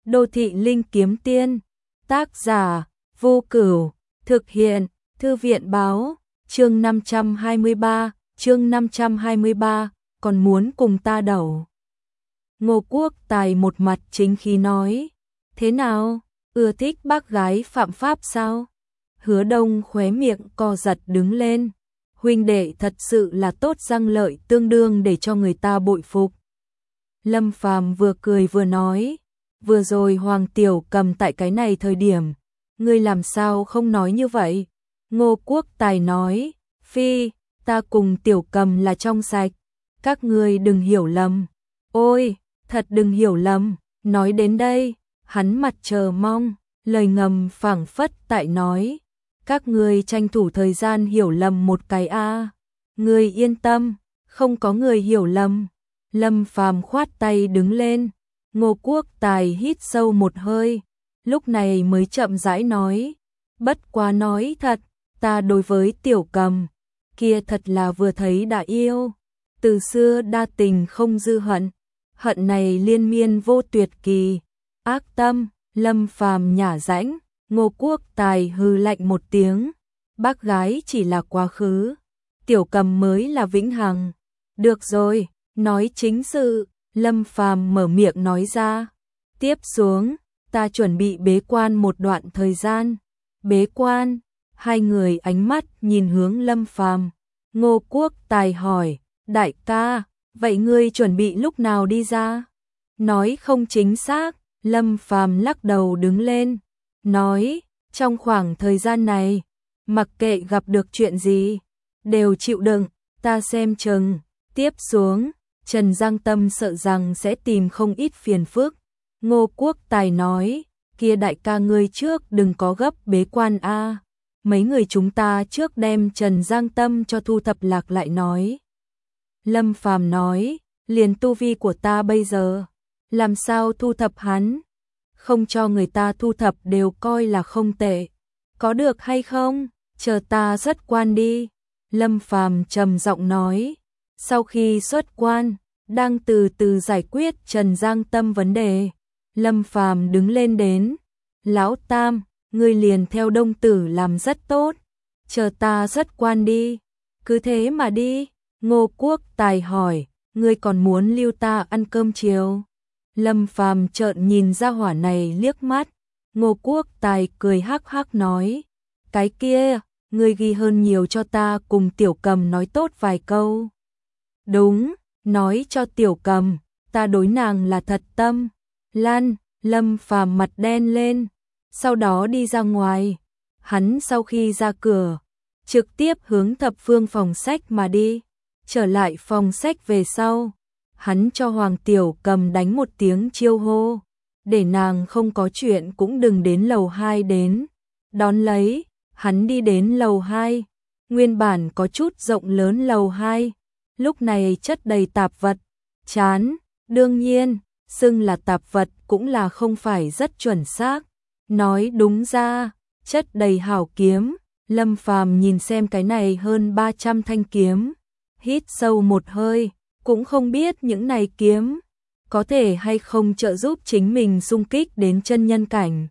Đô thị linh kiếm tiên. Tác giả Vô Cửu. Thực hiện Thư viện báo. Chương 523, còn muốn cùng ta đẩu. Ngô Quốc Tài một mặt chính khí nói. Thế nào, ưa thích bác gái phạm pháp sao? Hứa Đông khóe miệng co giật đứng lên. Huynh đệ thật sự là tốt, răng lợi tương đương để cho người ta bội phục. Lâm Phàm vừa cười vừa nói. Vừa rồi Hoàng Tiểu Cầm tại cái này thời điểm, ngươi làm sao không nói như vậy? Ngô Quốc Tài nói. Phi, ta cùng Tiểu Cầm là trong sạch, các ngươi đừng hiểu lầm. Ôi, thật đừng hiểu lầm. Nói đến đây, hắn mặt chờ mong, lời ngầm phảng phất tại nói. Các ngươi tranh thủ thời gian hiểu lầm một cái a. Ngươi yên tâm, không có người hiểu lầm. Lâm Phàm khoát tay đứng lên. Ngô Quốc Tài hít sâu một hơi, lúc này mới chậm rãi nói. Bất quá nói thật, ta đối với Tiểu Cầm kia thật là vừa thấy đã yêu. Từ xưa đa tình không dư hận, hận này liên miên vô tuyệt kỳ. Ác tâm. Lâm Phàm nhả rãnh. Ngô Quốc Tài hừ lạnh một tiếng. Bác gái chỉ là quá khứ, Tiểu Cầm mới là vĩnh hằng. Được rồi, nói chính sự. Lâm Phàm mở miệng nói ra. Tiếp xuống, ta chuẩn bị bế quan một đoạn thời gian. Bế quan? Hai người ánh mắt nhìn hướng Lâm Phàm. Ngô Quốc Tài hỏi. Đại ca, vậy ngươi chuẩn bị lúc nào đi ra? Nói không chính xác. Lâm Phàm lắc đầu đứng lên. Nói, trong khoảng thời gian này, mặc kệ gặp được chuyện gì, đều chịu đựng, ta xem chừng. Tiếp xuống, Trần Giang Tâm sợ rằng sẽ tìm không ít phiền phức. Ngô Quốc Tài nói, kia đại ca ngươi trước đừng có gấp bế quan a. Mấy người chúng ta trước đem Trần Giang Tâm cho thu thập lạc lại nói. Lâm Phàm nói, liền tu vi của ta bây giờ, làm sao thu thập hắn? Không cho người ta thu thập đều coi là không tệ. Có được hay không? Chờ ta xuất quan đi. Lâm Phàm trầm giọng nói. Sau khi xuất quan, đang từ từ giải quyết Trần Giang Tâm vấn đề. Lâm Phàm đứng lên đến. Lão Tam, ngươi liền theo Đông Tử làm rất tốt. Chờ ta xuất quan đi. Cứ thế mà đi. Ngô Quốc Tài hỏi, ngươi còn muốn lưu ta ăn cơm chiều? Lâm Phàm trợn nhìn ra hỏa này liếc mắt. Ngô Quốc Tài cười hắc hắc nói. Cái kia, ngươi ghi hơn nhiều cho ta cùng Tiểu Cầm nói tốt vài câu. Đúng, nói cho Tiểu Cầm, ta đối nàng là thật tâm. Lan. Lâm Phàm mặt đen lên. Sau đó đi ra ngoài. Hắn sau khi ra cửa, trực tiếp hướng thập phương phòng sách mà đi. Trở lại phòng sách về sau, hắn cho Hoàng Tiểu Cầm đánh một tiếng chiêu hô, để nàng không có chuyện cũng đừng đến lầu 2 đến. Đón lấy, hắn đi đến lầu 2, nguyên bản có chút rộng lớn lầu 2, lúc này chất đầy tạp vật, chán, đương nhiên, xưng là tạp vật cũng là không phải rất chuẩn xác. Nói đúng ra, chất đầy hảo kiếm. Lâm Phàm nhìn xem cái này hơn 300 thanh kiếm, hít sâu một hơi. Cũng không biết những này kiếm có thể hay không trợ giúp chính mình xung kích đến chân nhân cảnh.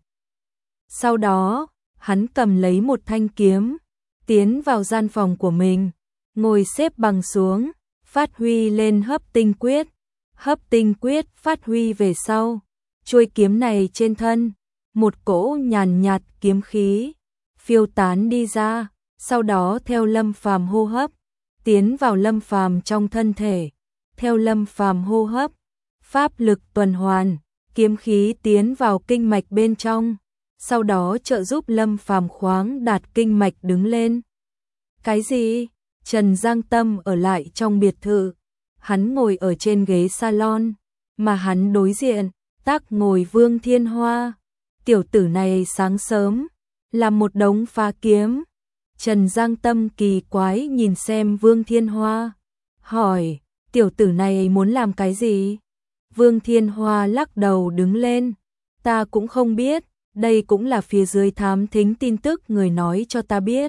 Sau đó, hắn cầm lấy một thanh kiếm, tiến vào gian phòng của mình, ngồi xếp bằng xuống, phát huy lên hấp tinh quyết. Hấp tinh quyết phát huy về sau, chuôi kiếm này trên thân, một cỗ nhàn nhạt kiếm khí phiêu tán đi ra, sau đó theo Lâm Phàm hô hấp, tiến vào Lâm Phàm trong thân thể. Theo Lâm Phàm hô hấp, pháp lực tuần hoàn, kiếm khí tiến vào kinh mạch bên trong, sau đó trợ giúp Lâm Phàm khoáng đạt kinh mạch đứng lên. Cái gì? Trần Giang Tâm ở lại trong biệt thự, hắn ngồi ở trên ghế salon, mà hắn đối diện, tác ngồi Vương Thiên Hoa. Tiểu tử này sáng sớm, làm một đống phá kiếm. Trần Giang Tâm kỳ quái nhìn xem Vương Thiên Hoa, hỏi. Tiểu tử này muốn làm cái gì? Vương Thiên Hoa lắc đầu đứng lên. Ta cũng không biết, đây cũng là phía dưới thám thính tin tức người nói cho ta biết.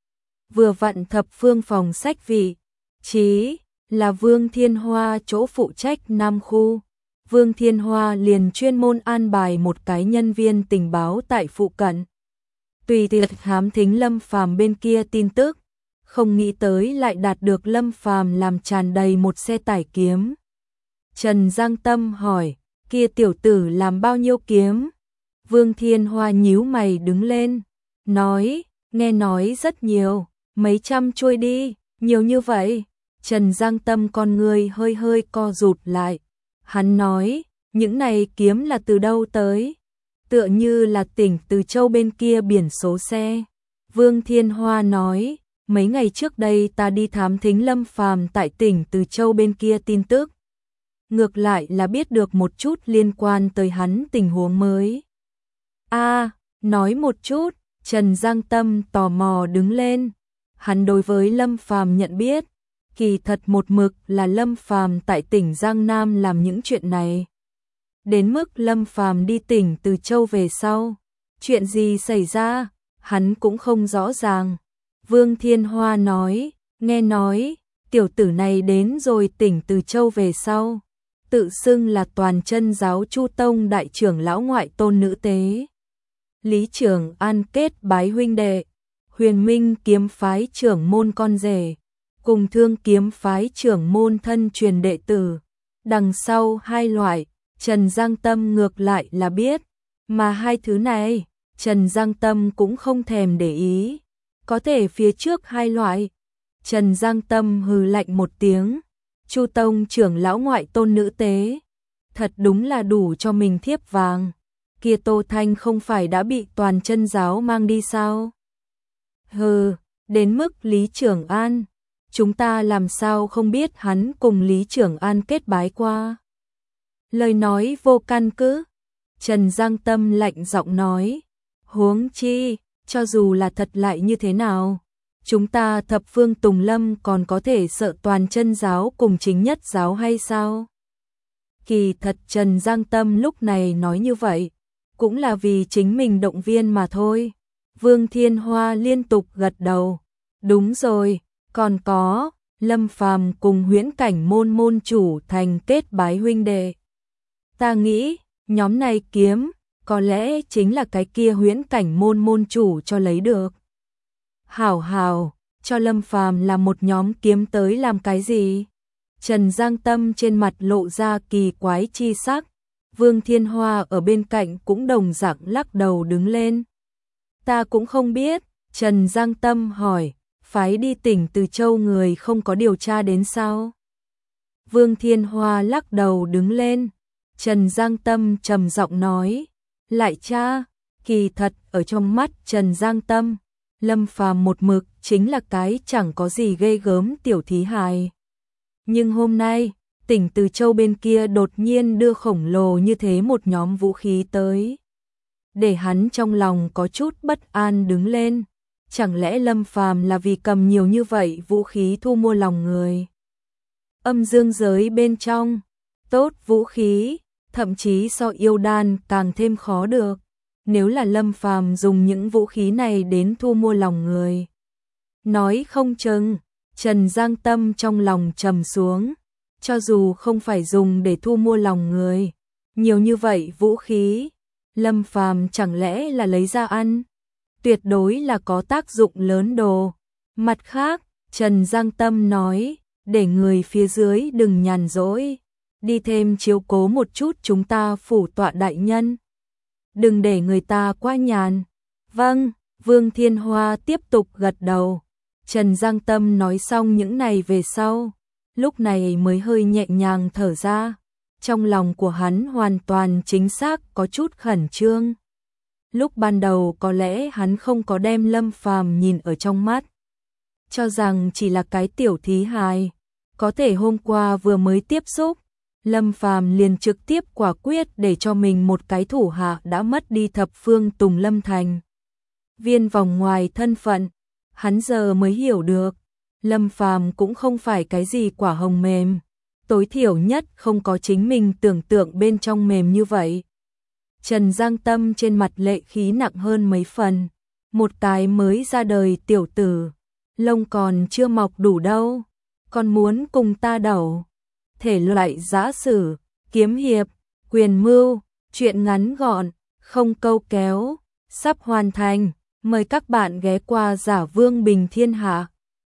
Vừa vặn thập phương phòng sách vị trí là Vương Thiên Hoa chỗ phụ trách Nam khu. Vương Thiên Hoa liền chuyên môn an bài một cái nhân viên tình báo tại phụ cận. Tùy tiện thám thính Lâm Phàm bên kia tin tức, không nghĩ tới lại đạt được Lâm Phàm làm tràn đầy một xe tải kiếm. Trần Giang Tâm hỏi, kia tiểu tử làm bao nhiêu kiếm? Vương Thiên Hoa nhíu mày đứng lên, nói, nghe nói rất nhiều, mấy trăm chuôi đi, nhiều như vậy. Trần Giang Tâm con người hơi hơi co rụt lại. Hắn nói, những này kiếm là từ đâu tới? Tựa như là tỉnh Từ Châu bên kia biển số xe. Vương Thiên Hoa nói, mấy ngày trước đây ta đi thám thính Lâm Phàm tại tỉnh Từ Châu bên kia tin tức. Ngược lại là biết được một chút liên quan tới hắn tình huống mới. Nói một chút. Trần Giang Tâm tò mò đứng lên. Hắn đối với Lâm Phàm nhận biết, kỳ thật một mực là Lâm Phàm tại tỉnh Giang Nam làm những chuyện này. Đến mức Lâm Phàm đi tỉnh Từ Châu về sau, chuyện gì xảy ra, hắn cũng không rõ ràng. Vương Thiên Hoa nói, nghe nói, tiểu tử này đến rồi tỉnh Từ Châu về sau, tự xưng là Toàn Chân giáo Chu Tông đại trưởng lão ngoại tôn nữ tế. Lý Trường An kết bái huynh đệ, Huyền Minh kiếm phái trưởng môn con rể, cùng Thương kiếm phái trưởng môn thân truyền đệ tử. Đằng sau hai loại, Trần Giang Tâm ngược lại là biết, mà hai thứ này, Trần Giang Tâm cũng không thèm để ý. Có thể phía trước hai loại. Trần Giang Tâm hừ lạnh một tiếng, Chu Tông trưởng lão ngoại tôn nữ tế, thật đúng là đủ cho mình thiếp vàng. Kia Tô Thanh không phải đã bị Toàn Chân giáo mang đi sao? Hừ, đến mức Lý Trường An, chúng ta làm sao không biết hắn cùng Lý Trường An kết bái qua? Lời nói vô căn cứ. Trần Giang Tâm lạnh giọng nói, huống chi, cho dù là thật lại như thế nào, chúng ta Thập Phương Tùng Lâm còn có thể sợ Toàn Chân giáo cùng Chính Nhất giáo hay sao? Kỳ thật Trần Giang Tâm lúc này nói như vậy, cũng là vì chính mình động viên mà thôi. Vương Thiên Hoa liên tục gật đầu. Đúng rồi, còn có, Lâm Phàm cùng Huyễn Cảnh môn môn chủ thành kết bái huynh đệ. Ta nghĩ, nhóm này kiếm, có lẽ chính là cái kia Huyễn Cảnh môn môn chủ cho lấy được. Hảo, cho Lâm Phàm là một nhóm kiếm tới làm cái gì? Trần Giang Tâm trên mặt lộ ra kỳ quái chi sắc. Vương Thiên Hoa ở bên cạnh cũng đồng dạng lắc đầu đứng lên. Ta cũng không biết. Trần Giang Tâm hỏi, phái đi tỉnh Từ Châu người không có điều tra đến sao? Vương Thiên Hoa lắc đầu đứng lên. Trần Giang Tâm trầm giọng nói, lại cha, kỳ thật ở trong mắt Trần Giang Tâm, Lâm Phàm một mực chính là cái chẳng có gì ghê gớm tiểu thí hài. Nhưng hôm nay, tỉnh Từ Châu bên kia đột nhiên đưa khổng lồ như thế một nhóm vũ khí tới, để hắn trong lòng có chút bất an đứng lên. Chẳng lẽ Lâm Phàm là vì cầm nhiều như vậy vũ khí thu mua lòng người? Âm dương giới bên trong, tốt vũ khí, thậm chí so yêu đan càng thêm khó được. Nếu là Lâm Phàm dùng những vũ khí này đến thu mua lòng người, nói không chừng, Trần Giang Tâm trong lòng trầm xuống. Cho dù không phải dùng để thu mua lòng người, nhiều như vậy vũ khí, Lâm Phàm chẳng lẽ là lấy ra ăn? Tuyệt đối là có tác dụng lớn đồ. Mặt khác, Trần Giang Tâm nói, để người phía dưới đừng nhàn rỗi, đi thêm chiếu cố một chút chúng ta phủ tọa đại nhân. Đừng để người ta quá nhàn. Vâng, Vương Thiên Hoa tiếp tục gật đầu. Trần Giang Tâm nói xong những này về sau, lúc này mới hơi nhẹ nhàng thở ra. Trong lòng của hắn hoàn toàn chính xác có chút khẩn trương. Lúc ban đầu có lẽ hắn không có đem Lâm Phàm nhìn ở trong mắt, cho rằng chỉ là cái tiểu thí hài. Có thể hôm qua vừa mới tiếp xúc, Lâm Phàm liền trực tiếp quả quyết để cho mình một cái thủ hạ đã mất đi Thập Phương Tùng Lâm thành viên vòng ngoài thân phận. Hắn giờ mới hiểu được, Lâm Phàm cũng không phải cái gì quả hồng mềm, tối thiểu nhất không có chính mình tưởng tượng bên trong mềm như vậy. Trần Giang Tâm trên mặt lệ khí nặng hơn mấy phần. Một cái mới ra đời tiểu tử, lông còn chưa mọc đủ đâu, còn muốn cùng ta đấu. Thể loại giã sử, kiếm hiệp, Quyền Mưu, chuyện ngắn gọn, không câu kéo, sắp hoàn thành. Mời các bạn ghé qua Giả Vương Bình Thiên Hạ.